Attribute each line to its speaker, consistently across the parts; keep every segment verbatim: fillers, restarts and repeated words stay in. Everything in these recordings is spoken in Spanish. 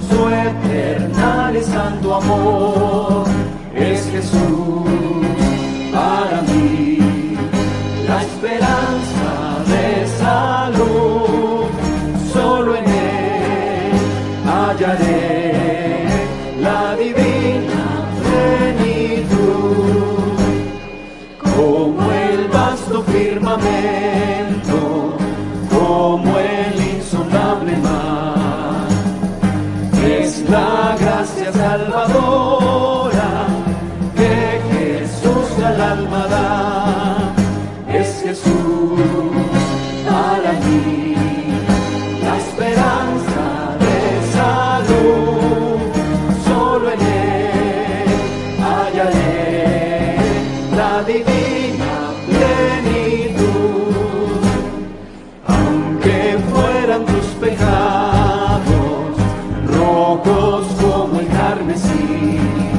Speaker 1: Su eternal y santo amor es Jesús para mí, la esperanza de salud. Solo en Él hallaré la divina plenitud, como el vasto firmamento, como el insondable mar. Es la gracia salvadora que Jesús al alma da. Es Jesús para mí, la esperanza de salud. Solo en Él hallaré la divina plenitud. Aunque fueran tus pecados rojos como el carmesí,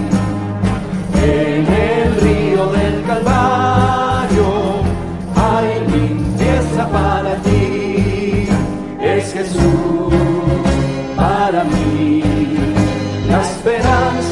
Speaker 1: en el río del Calvario hay limpieza para ti. Es Jesús para mí, la esperanza